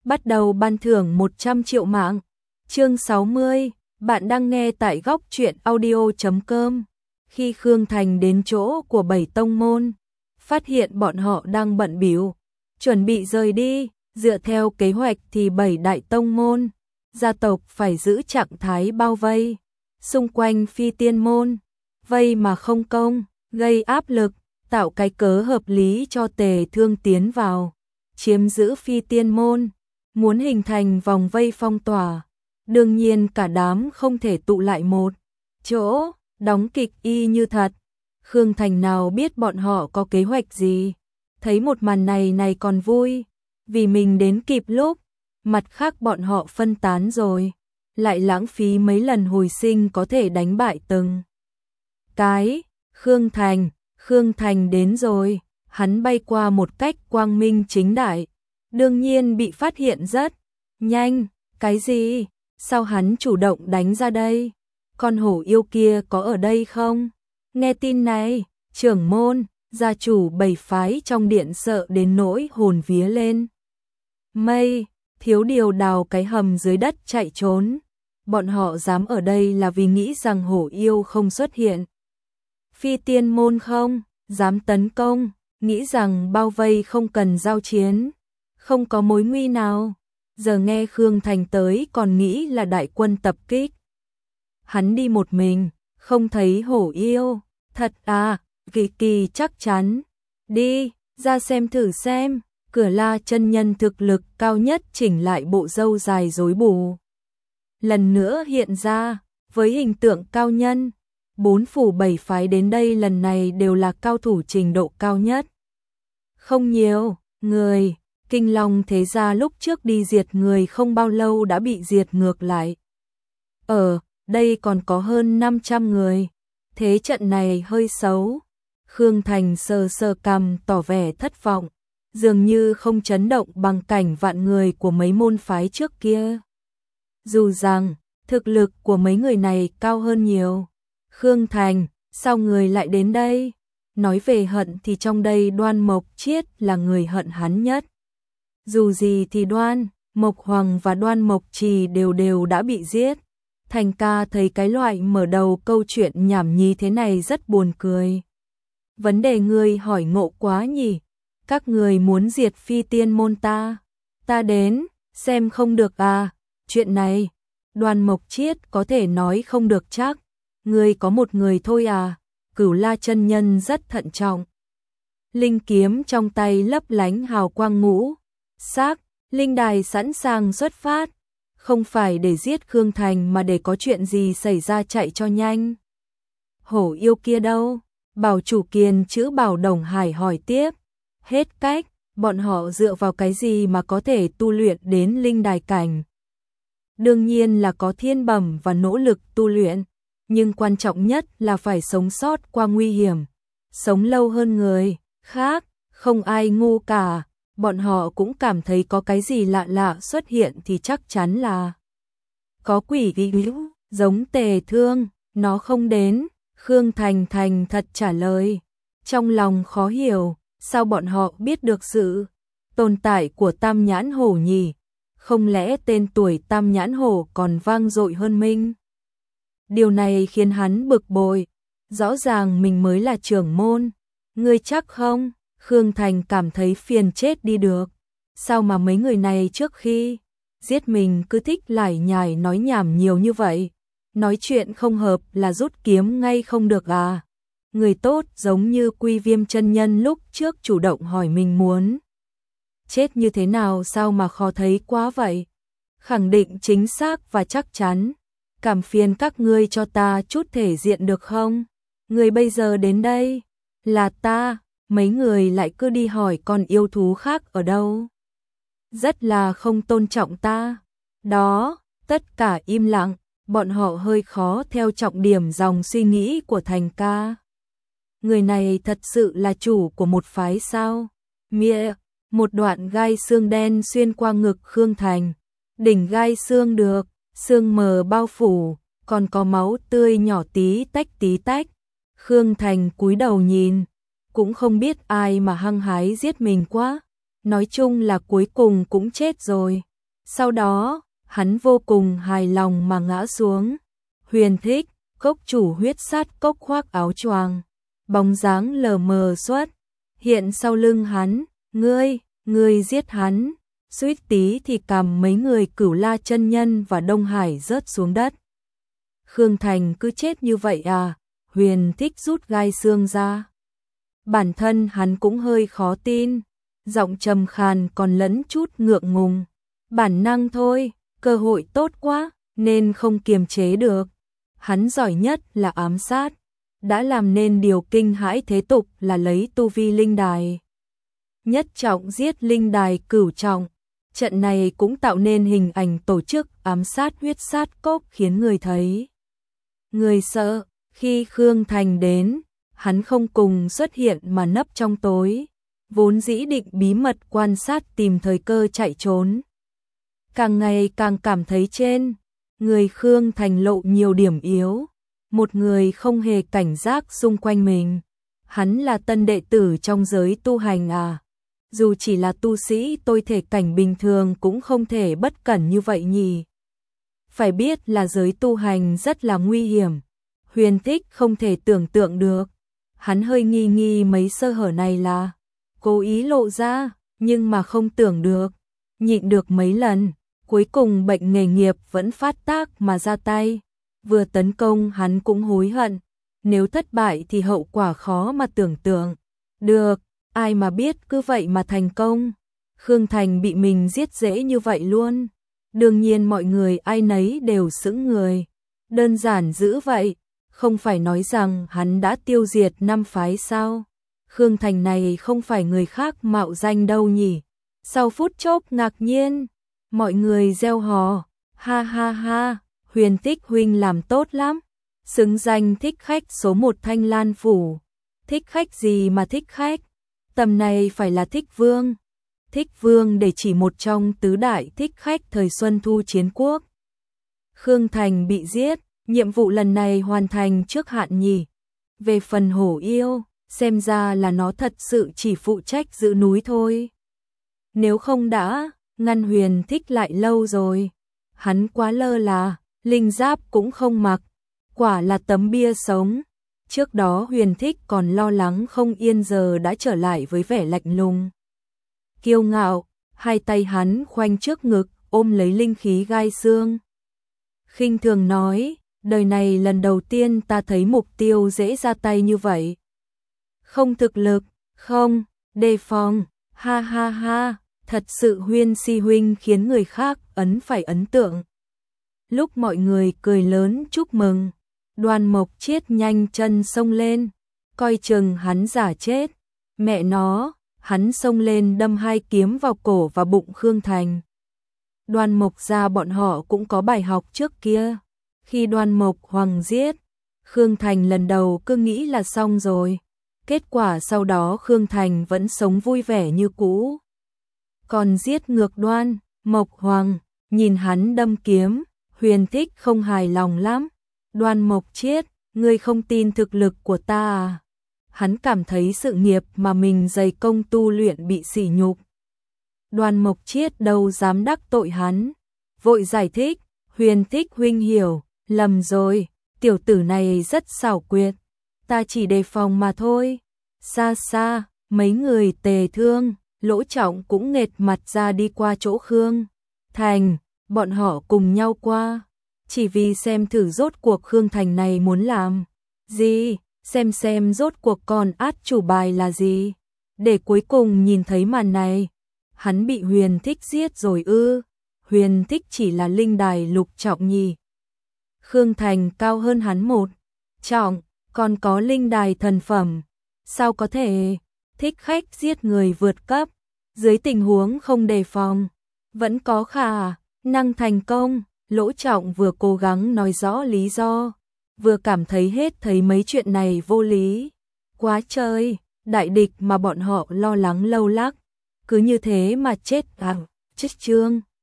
bắt đầu ban thưởng 100 triệu mạng. Chương 60, bạn đang nghe tại góc truyện audio.com. Khi Khương Thành đến chỗ của 7 tông môn, phát hiện bọn họ đang bận bịu, chuẩn bị rời đi, dựa theo kế hoạch thì 7 đại tông môn, gia tộc phải giữ trạng thái bao vây, xung quanh Phi Tiên môn, vây mà không công, gây áp lực, tạo cái cớ hợp lý cho Tề Thương tiến vào, chiếm giữ Phi Tiên môn, muốn hình thành vòng vây phong tỏa. Đương nhiên cả đám không thể tụ lại một chỗ, đóng kịch y như thật. Khương Thành nào biết bọn họ có kế hoạch gì, thấy một màn này còn vui, vì mình đến kịp lúc, mặt khác bọn họ phân tán rồi, lại lãng phí mấy lần hồi sinh có thể đánh bại từng cái. Khương Thành đến rồi, hắn bay qua một cách quang minh chính đại, đương nhiên bị phát hiện rất nhanh. Cái gì? Sao hắn chủ động đánh ra đây? Con hổ yêu kia có ở đây không? Nghe tin này, trưởng môn, gia chủ 7 phái trong điện sợ đến nỗi hồn vía lên mây, thiếu điều đào cái hầm dưới đất chạy trốn. Bọn họ dám ở đây là vì nghĩ rằng hổ yêu không xuất hiện. Phi Tiên môn không dám tấn công, nghĩ rằng bao vây không cần giao chiến, không có mối nguy nào. Giờ nghe Khương Thành tới còn nghĩ là đại quân tập kích. Hắn đi một mình, không thấy hổ yêu. Thật à? Kỳ chắc chắn. Đi, ra xem thử xem. Cửa La chân nhân thực lực cao nhất chỉnh lại bộ râu dài rối bù, lần nữa hiện ra, với hình tượng cao nhân. 4 phủ 7 phái đến đây lần này đều là cao thủ trình độ cao nhất. Không nhiều người, Kinh Long thế gia lúc trước đi diệt người không bao lâu đã bị diệt ngược lại. Ở đây còn có hơn 500 người. Thế trận này hơi xấu. Khương Thành sờ cằm tỏ vẻ thất vọng, dường như không chấn động bằng cảnh vạn người của mấy môn phái trước kia. Dù rằng thực lực của mấy người này cao hơn nhiều. Khương Thành, sao người lại đến đây? Nói về hận thì trong đây Đoan Mộc Chiết là người hận hắn nhất. Dù gì thì Đoan Mộc Hoàng và Đoan Mộc Trì đều đã bị giết. Thành ca thấy cái loại mở đầu câu chuyện nhảm nhí thế này rất buồn cười. Vấn đề ngươi hỏi ngộ quá nhỉ? Các người muốn diệt Phi Tiên môn ta đến, xem không được à? Chuyện này, Đoan Mộc Chiết có thể nói không được chắc. Ngươi có một người thôi à? Cửu La chân nhân rất thận trọng. Linh kiếm trong tay lấp lánh hào quang ngũ sắc, linh đài sẵn sàng xuất phát. Không phải để giết Khương Thành mà để có chuyện gì xảy ra chạy cho nhanh. Hổ yêu kia đâu? Bảo chủ Kiền chữ Bảo Đồng Hải hỏi tiếp. Hết cách, bọn họ dựa vào cái gì mà có thể tu luyện đến linh đài cảnh? Đương nhiên là có thiên bẩm và nỗ lực tu luyện, nhưng quan trọng nhất là phải sống sót qua nguy hiểm, sống lâu hơn người khác, không ai ngu cả. Bọn họ cũng cảm thấy có cái gì lạ xuất hiện thì chắc chắn là có quỷ ghi giống Tề Thương, nó không đến. Khương Thành thành thật trả lời, trong lòng khó hiểu, sao bọn họ biết được sự tồn tại của Tam Nhãn Hổ nhỉ? Không lẽ tên tuổi Tam Nhãn Hổ còn vang dội hơn mình? Điều này khiến hắn bực bội, rõ ràng mình mới là trưởng môn. Ngươi chắc không? Khương Thành cảm thấy phiền chết đi được. Sao mà mấy người này trước khi giết mình cứ thích lải nhải nói nhảm nhiều như vậy? Nói chuyện không hợp là rút kiếm ngay không được à? Người tốt giống như Quy Viêm chân nhân lúc trước chủ động hỏi mình muốn chết như thế nào, sao mà khó thấy quá vậy? Khẳng định chính xác và chắc chắn. Cảm phiền các ngươi cho ta chút thể diện được không? Người bây giờ đến đây là ta. Mấy người lại cứ đi hỏi con yêu thú khác ở đâu. Rất là không tôn trọng ta. Đó, tất cả im lặng, bọn họ hơi khó theo trọng điểm dòng suy nghĩ của Thành ca. Người này thật sự là chủ của một phái sao? Mịa, một đoạn gai xương đen xuyên qua ngực Khương Thành. Đỉnh gai xương được, xương mờ bao phủ, còn có máu tươi nhỏ tí tách. Khương Thành cúi đầu nhìn, cũng không biết ai mà hăng hái giết mình quá. Nói chung là cuối cùng cũng chết rồi. Sau đó, hắn vô cùng hài lòng mà ngã xuống. Huyền Thích, cốc chủ huyết sát cốc khoác áo choàng, bóng dáng lờ mờ xuất hiện sau lưng hắn. Ngươi giết hắn. Suýt tí thì cầm mấy người Cửu La chân nhân và Đông Hải rớt xuống đất. Khương Thành cứ chết như vậy à? Huyền Thích rút gai xương ra. Bản thân hắn cũng hơi khó tin, giọng trầm khàn còn lẫn chút ngượng ngùng. Bản năng thôi, cơ hội tốt quá, nên không kiềm chế được. Hắn giỏi nhất là ám sát, đã làm nên điều kinh hãi thế tục là lấy tu vi linh đài nhất trọng giết linh đài cửu trọng. Trận này cũng tạo nên hình ảnh tổ chức ám sát huyết sát cốc khiến người thấy người sợ. Khi Khương Thành đến, hắn không cùng xuất hiện mà nấp trong tối, vốn dĩ định bí mật quan sát tìm thời cơ chạy trốn. Càng ngày càng cảm thấy trên người Khương Thành lộ nhiều điểm yếu, một người không hề cảnh giác xung quanh mình. Hắn là tân đệ tử trong giới tu hành à? Dù chỉ là tu sĩ tôi thể cảnh bình thường cũng không thể bất cẩn như vậy nhỉ. Phải biết là giới tu hành rất là nguy hiểm. Huyền Thích không thể tưởng tượng được. Hắn hơi nghi nghi mấy sơ hở này là cố ý lộ ra, nhưng mà không tưởng được. Nhịn được mấy lần, cuối cùng bệnh nghề nghiệp vẫn phát tác mà ra tay. Vừa tấn công hắn cũng hối hận. Nếu thất bại thì hậu quả khó mà tưởng tượng được. Ai mà biết cứ vậy mà thành công. Khương Thành bị mình giết dễ như vậy luôn. Đương nhiên mọi người ai nấy đều sững người. Đơn giản dữ vậy. Không phải nói rằng hắn đã tiêu diệt 5 phái sao? Khương Thành này không phải người khác mạo danh đâu nhỉ? Sau phút chốc ngạc nhiên, mọi người reo hò, ha ha ha, Huyền Thích huynh làm tốt lắm, xứng danh thích khách số 1 Thanh Lan phủ. Thích khách gì mà thích khách? Tầm này phải là thích vương. Thích vương để chỉ một trong tứ đại thích khách thời Xuân Thu Chiến Quốc. Khương Thành bị giết, nhiệm vụ lần này hoàn thành trước hạn nhỉ. Về phần hổ yêu, xem ra là nó thật sự chỉ phụ trách giữ núi thôi. Nếu không đã ngăn Huyền Thích lại lâu rồi. Hắn quá lơ là, linh giáp cũng không mặc, quả là tấm bia sống. Trước đó Huyền Thích còn lo lắng không yên, giờ đã trở lại với vẻ lạnh lùng kiêu ngạo. Hai tay hắn khoanh trước ngực ôm lấy linh khí gai xương, khinh thường nói, đời này lần đầu tiên ta thấy mục tiêu dễ ra tay như vậy. Không thực lực, không đề phòng, ha ha ha, thật sự Huyên Si huynh khiến người khác phải ấn tượng. Lúc mọi người cười lớn chúc mừng, Đoàn Mộc Chiết nhanh chân xông lên, coi chừng hắn giả chết. Mẹ nó, hắn xông lên đâm 2 kiếm vào cổ và bụng Khương Thành. Đoàn Mộc gia bọn họ cũng có bài học trước kia. Khi Đoàn Mộc Hoàng giết Khương Thành lần đầu cứ nghĩ là xong rồi. Kết quả sau đó Khương Thành vẫn sống vui vẻ như cũ. Còn giết ngược Đoan Mộc Hoàng, nhìn hắn đâm kiếm, Huyền Thích không hài lòng lắm. Đoàn Mộc Chiết, ngươi không tin thực lực của ta à? Hắn cảm thấy sự nghiệp mà mình dày công tu luyện bị sỉ nhục. Đoàn Mộc Chiết đâu dám đắc tội hắn, vội giải thích, Huyền Thích huynh hiểu lầm rồi, tiểu tử này rất xảo quyệt, ta chỉ đề phòng mà thôi. Xa xa, mấy người Tề Thương, Lỗ Trọng cũng nghệt mặt ra đi qua chỗ Khương Thành, bọn họ cùng nhau qua, chỉ vì xem thử rốt cuộc Khương Thành này muốn làm gì, xem rốt cuộc con át chủ bài là gì. Để cuối cùng nhìn thấy màn này, hắn bị Huyền Thích giết rồi ư? Huyền Thích chỉ là linh đài lục trọng nhỉ? Khương Thành cao hơn hắn 1 trọng, còn có linh đài thần phẩm, sao có thể? Thích khách giết người vượt cấp, dưới tình huống không đề phòng, vẫn có khả năng thành công. Lỗ Trọng vừa cố gắng nói rõ lý do, vừa cảm thấy hết thấy mấy chuyện này vô lý. Quá trời, đại địch mà bọn họ lo lắng lâu lắc, cứ như thế mà chết chết chương.